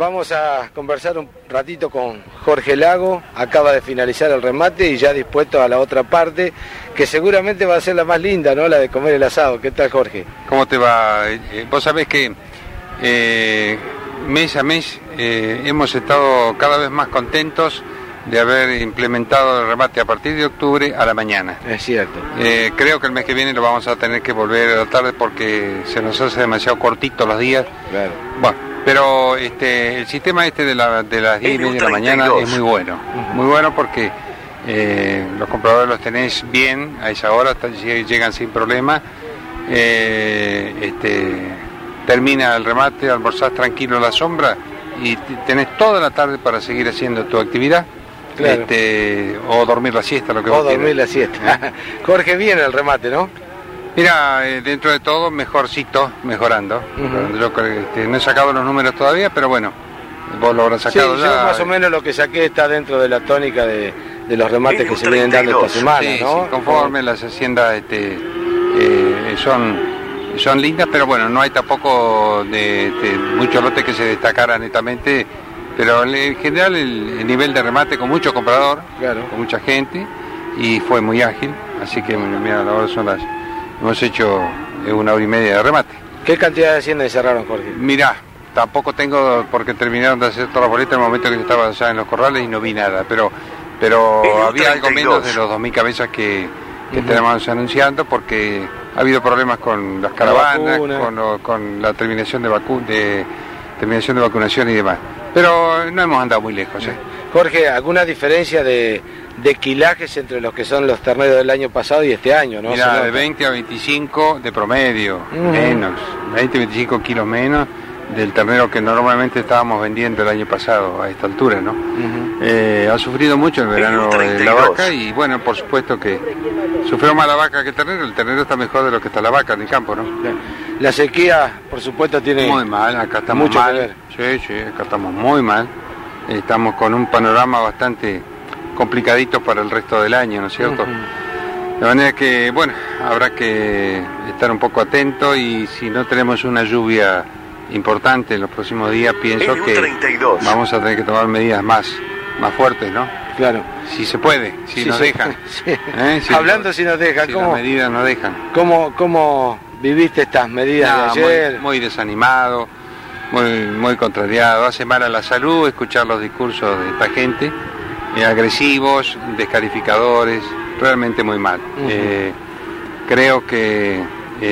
Vamos a conversar un ratito con Jorge Lago, acaba de finalizar el remate y ya dispuesto a la otra parte, que seguramente va a ser la más linda, ¿no? La de comer el asado. ¿Qué tal, Jorge? ¿Cómo te va? Vos sabés que mes a mes hemos estado cada vez más contentos de haber implementado el remate a partir de octubre a la mañana. Es cierto. Creo que el mes que viene lo vamos a tener que volver a la tarde porque se nos hace demasiado cortito los días. Claro. Bueno, pero el sistema de las 10:30 de la mañana es muy bueno. Muy bueno porque los compradores los tenés bien a esa hora, llegan sin problema. Termina el remate, almorzás tranquilo en la sombra y tenés toda la tarde para seguir haciendo tu actividad. Claro. O dormir la siesta, lo que vos quieras. O dormir la siesta. Jorge, bien el remate, ¿no? Mira, dentro de todo, mejorcito, mejorando. Yo no he sacado los números todavía, pero bueno, vos lo habrás sacado sí, ya. Yo más o menos lo que saqué está dentro de la tónica de los remates que se vienen dando esta semana, sí, ¿no? Sí, conforme las haciendas son lindas, pero bueno, no hay tampoco muchos lotes que se destacaran netamente. Pero en general el nivel de remate con mucho comprador, claro, con mucha gente, y fue muy ágil, así que mira, ahora hemos hecho 1 hora y media de remate. ¿Qué cantidad de haciendas cerraron, Jorge? Mirá, tampoco tengo, porque terminaron de hacer toda la boleta en el momento que yo estaba allá en los corrales y no vi nada, pero había algo menos de los 2.000 cabezas que tenemos anunciando, porque ha habido problemas con las caravanas, con la terminación de vacunación y demás. Pero no hemos andado muy lejos. Jorge, ¿alguna diferencia de quilajes entre los que son los terneros del año pasado y este año, no? Mira, de 20 a 25 de promedio, menos, 20 a 25 kilos menos del ternero que normalmente estábamos vendiendo el año pasado a esta altura, ¿no? Ha sufrido mucho el verano de la vaca y bueno, por supuesto que sufrió más la vaca que el ternero está mejor de lo que está la vaca en el campo, ¿no? La sequía, por supuesto, tiene muy mal, acá estamos mucho mal. que ver. Sí, acá estamos muy mal, estamos con un panorama bastante complicadito para el resto del año, ¿no es cierto? De manera que, bueno, habrá que estar un poco atento y si no tenemos una lluvia importante en los próximos días, pienso que vamos a tener que tomar medidas más fuertes, ¿no? Claro. Si se puede, si nos dejan. Sí. Hablando si nos dejan, si las medidas nos dejan. ¿Cómo viviste estas medidas de ayer? Muy desanimado, muy contrariado. Hace mal a la salud escuchar los discursos de esta gente, agresivos, descalificadores, realmente muy mal. Creo que,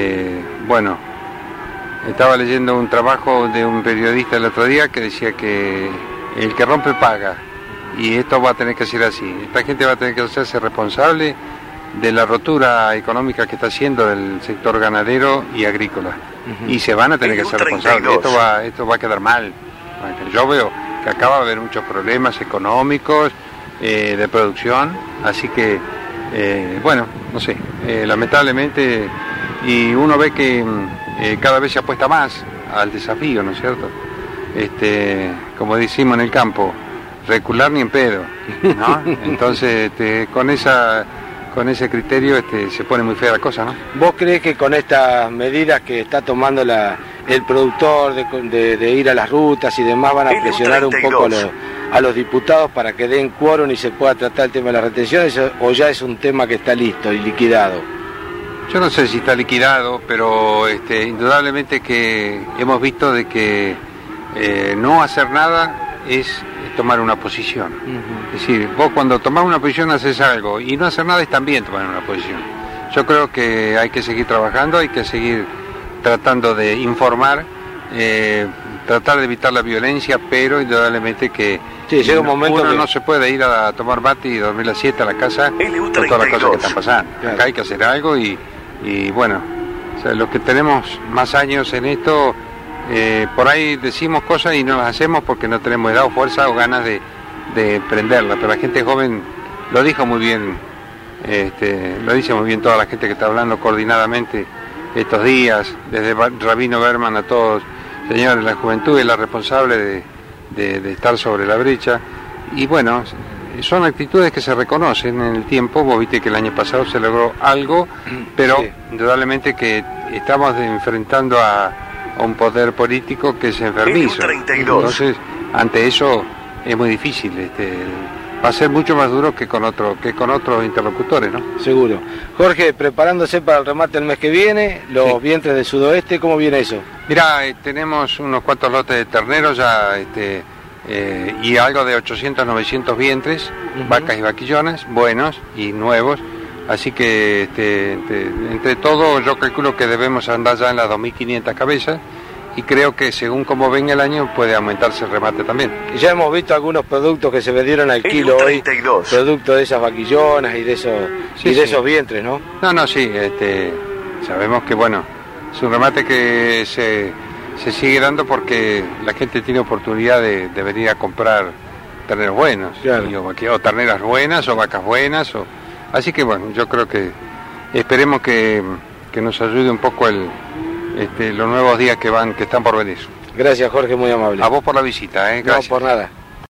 estaba leyendo un trabajo de un periodista el otro día que decía que el que rompe paga, y esto va a tener que ser así. Esta gente va a tener que hacerse responsable de la rotura económica que está haciendo el sector ganadero y agrícola, y se van a tener que hacer responsables. Esto va a quedar mal. Yo veo que acá va a haber muchos problemas económicos, de producción, así que, no sé, lamentablemente, y uno ve que cada vez se apuesta más al desafío, ¿no es cierto? Como decimos en el campo, recular ni en pedo, ¿no? Entonces, con ese criterio se pone muy fea la cosa, ¿no? ¿Vos crees que con estas medidas que está tomando el productor de ir a las rutas y demás van a presionar un poco a los diputados para que den quórum y se pueda tratar el tema de las retenciones, o ya es un tema que está listo y liquidado? Yo no sé si está liquidado, pero indudablemente que hemos visto de que no hacer nada es tomar una posición. Es decir, vos cuando tomás una posición haces algo, y no hacer nada es también tomar una posición. Yo creo que hay que seguir trabajando, hay que seguir tratando de informar, tratar de evitar la violencia, pero indudablemente que llega un momento uno no se puede ir a tomar mate y dormir la siesta a la casa con todas las cosas que están pasando. Claro. Acá hay que hacer algo y bueno, o sea, los que tenemos más años en esto, por ahí decimos cosas y no las hacemos porque no tenemos edad o fuerza o ganas de prenderla, pero la gente joven lo dijo muy bien, lo dice muy bien toda la gente que está hablando coordinadamente estos días, desde Rabino Berman a todos. Señores, la juventud es la responsable de estar sobre la brecha, y bueno, son actitudes que se reconocen en el tiempo. Vos viste que el año pasado se logró algo, pero indudablemente que estamos enfrentando a un poder político que es enfermizo. Entonces ante eso es muy difícil, va a ser mucho más duro que con otros interlocutores, ¿no? Seguro. Jorge, preparándose para el remate el mes que viene, los vientres del sudoeste, ¿cómo viene eso? Mirá, tenemos unos cuantos lotes de terneros ya, y algo de 800, 900 vientres, vacas y vaquillonas, buenos y nuevos, así que entre todo yo calculo que debemos andar ya en las 2.500 cabezas, y creo que según como venga el año puede aumentarse el remate también. Ya hemos visto algunos productos que se vendieron al kilo hoy, producto de esas vaquillonas y de esos vientres, ¿no? No, sí, sabemos que bueno, es un remate que se sigue dando porque la gente tiene oportunidad de venir a comprar terneros buenos, claro. o terneras buenas o vacas buenas, así que bueno, yo creo que esperemos que nos ayude un poco los nuevos días que están por venir. Gracias, Jorge, muy amable. A vos por la visita, gracias. No, por nada.